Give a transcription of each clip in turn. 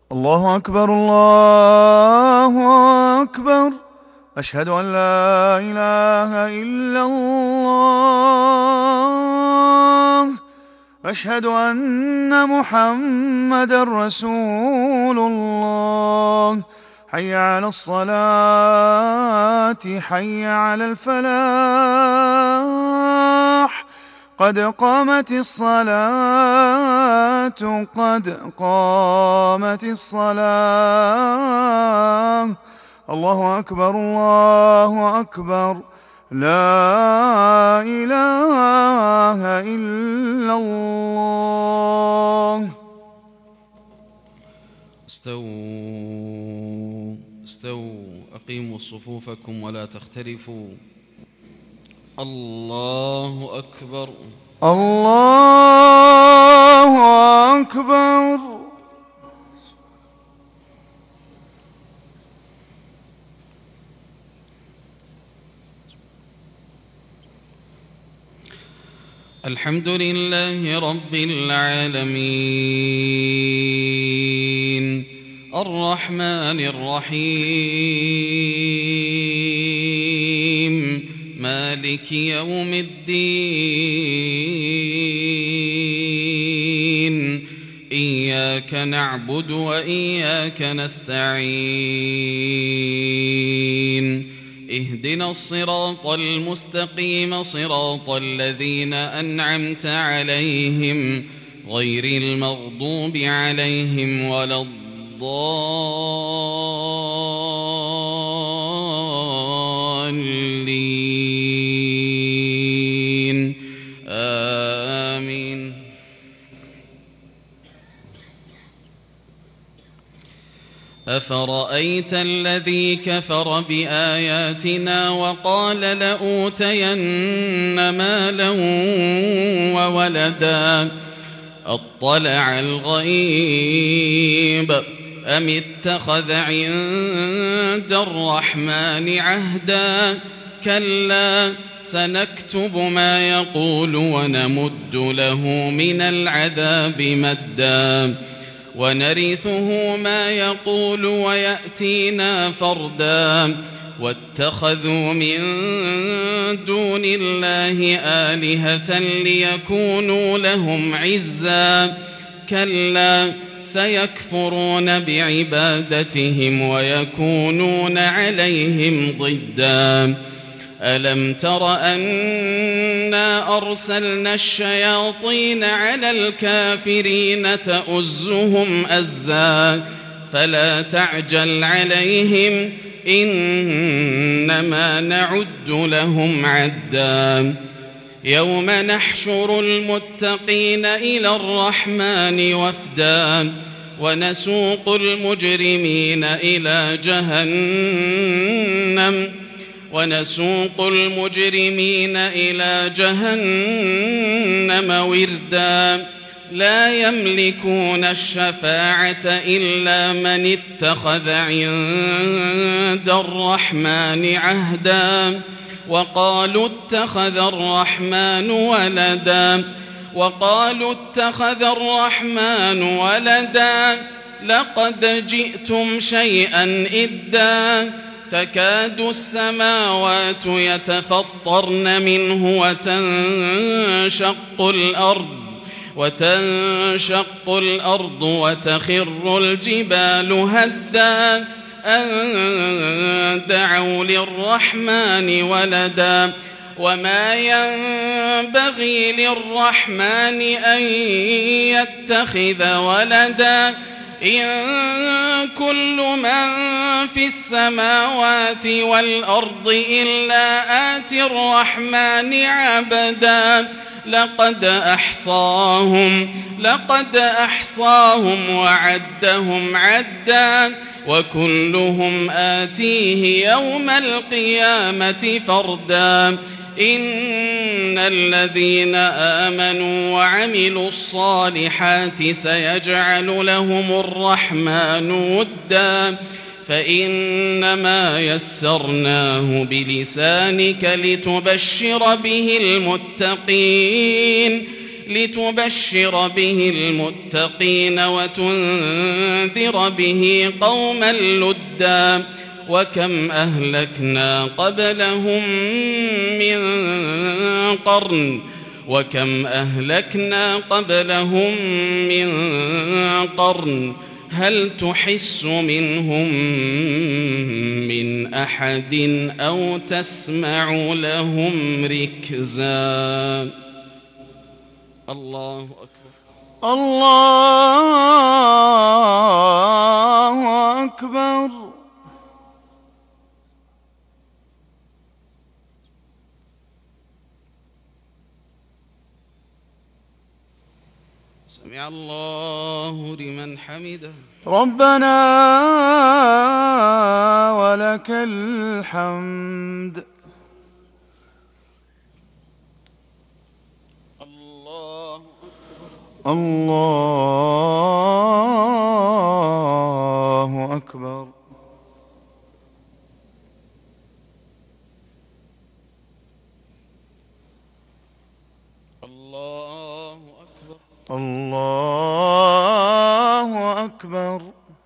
الله أكبر الله أكبر. أشهد أن لا إله إلا الله. أشهد أن محمدًا رسول الله. حي على الصلاة حي على الفلاح. قد قامت الصلاة قد قامت الصلاة. الله أكبر الله أكبر. لا إله إلا الله. استووا أقيموا صفوفكم ولا تختلفوا. الله أكبر الله أكبر. الحمد لله رب العالمين الرحمن الرحيم مالك يوم الدين. إياك نعبد وإياك نستعين. اهدنا الصراط المستقيم صراط الذين أنعمت عليهم غير المغضوب عليهم ولا الضالين. آمين. أفرأيت الذي كفر بآياتنا وقال لأوتين مالا وولدا أطلع الغيب أم اتخذ عند الرحمن عهدا. كلا سنكتب ما يقول ونمد له من العذاب مدا ونرثه ما يقول ويأتينا فردا. واتخذوا من دون الله آلهة ليكونوا لهم عزا. كلا سيكفرون بعبادتهم ويكونون عليهم ضدا. ألم تر أنا أرسلنا الشياطين على الكافرين تؤزهم أزا. فلا تعجل عليهم إنما نعد لهم عدا. يوم نحشر المتقين إلى الرحمن وفدا ونسوق المجرمين إلى جهنم وردا. لا يملكون الشفاعة إلا من اتخذ عند الرحمن عهدا. وقالوا اتخذ الرحمن ولدا لقد جئتم شيئا إدا. تكاد السماوات يتفطرن منه وتنشق الأرض وتخر الجبال هدا أن دعوا للرحمن ولدا. وما ينبغي للرحمن أن يتخذ ولدا. إن كل من في السماوات والأرض إلا آتي الرحمن عبدا. لقد أحصاهم وعدهم عدا. وكلهم آتيه يوم القيامة فردا. إن الذين آمنوا وعملوا الصالحات سيجعل لهم الرحمن ودا. فإنما يسرناه بلسانك لتبشر به المتقين لتبشر به المتقين وتنذر به قوما لدا وكم أهلكنا قبلهم من قرن هل تحس منهم من أحد أو تسمع لهم ركزا. الله أكبر. الله أكبر. سمع الله لمن حمده. ربنا ولك الحمد. الله أكبر. الله أكبر. الله أكبر. الله أكبر.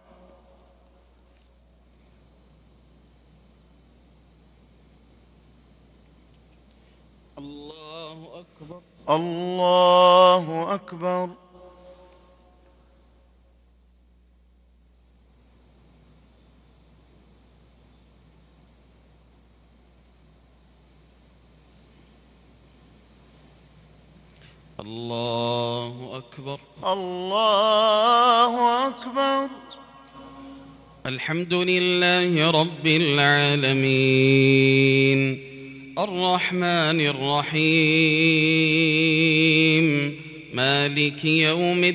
الله أكبر. الله أكبر. الله أكبر. الله أكبر. الحمد لله رب العالمين الرحمن الرحيم مالك يوم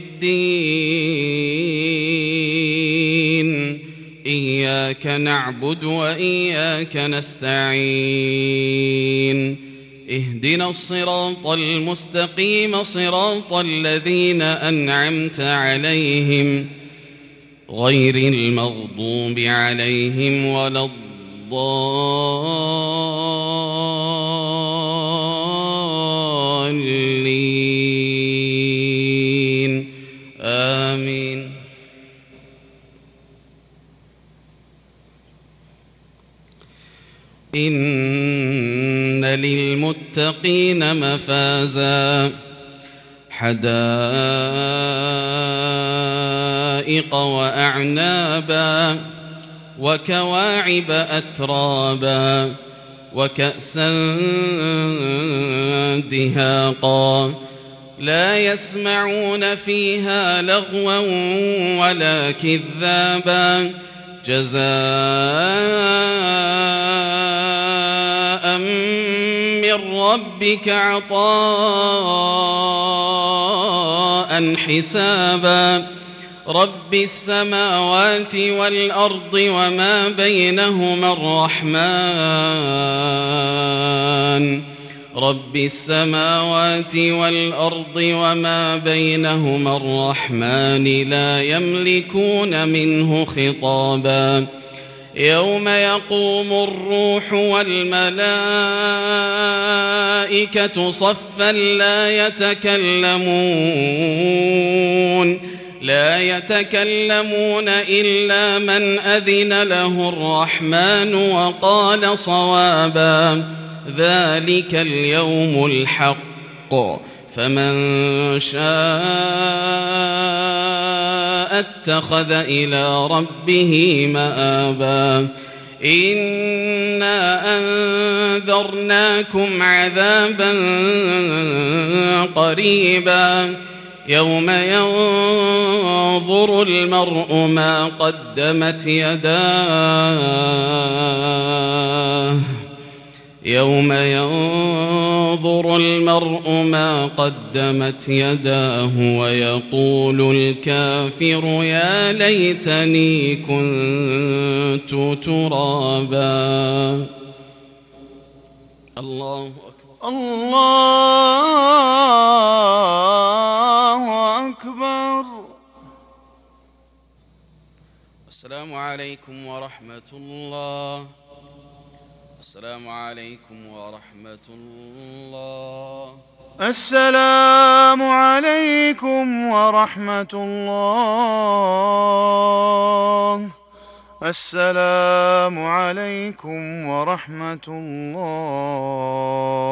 الدين إياك نعبد وإياك نستعين اهدنا الصراط المستقيم صراط الذين أنعمت عليهم غير المغضوب عليهم ولا الضالين آمين. إن للمتقين مفازا حدائق وأعنابا وكواعب أترابا وكأسا دهاقا لا يسمعون فيها لغوا ولا كذابا جزاء من ربك عطاء حسابا رب السماوات والأرض وما بينهما الرحمن رب السماوات والأرض وما بينهما الرحمن لا يملكون منه خطابا يوم يقوم الروح والملائكة صفا لا يتكلمون إلا من أذن له الرحمن وقال صوابا ذلك اليوم الحق فمن شاء اتخذ إلى ربه مآبا إنا أنذرناكم عذابا قريبا يوم ينظر المرء ما قدمت يداه يوم ينظر المرء ما قدمت يداه ويقول الكافر يا ليتني كنت ترابا. الله أكبر. الله أكبر. السلام عليكم ورحمة الله. السلام عليكم ورحمة الله. السلام عليكم ورحمة الله. السلام عليكم ورحمة الله.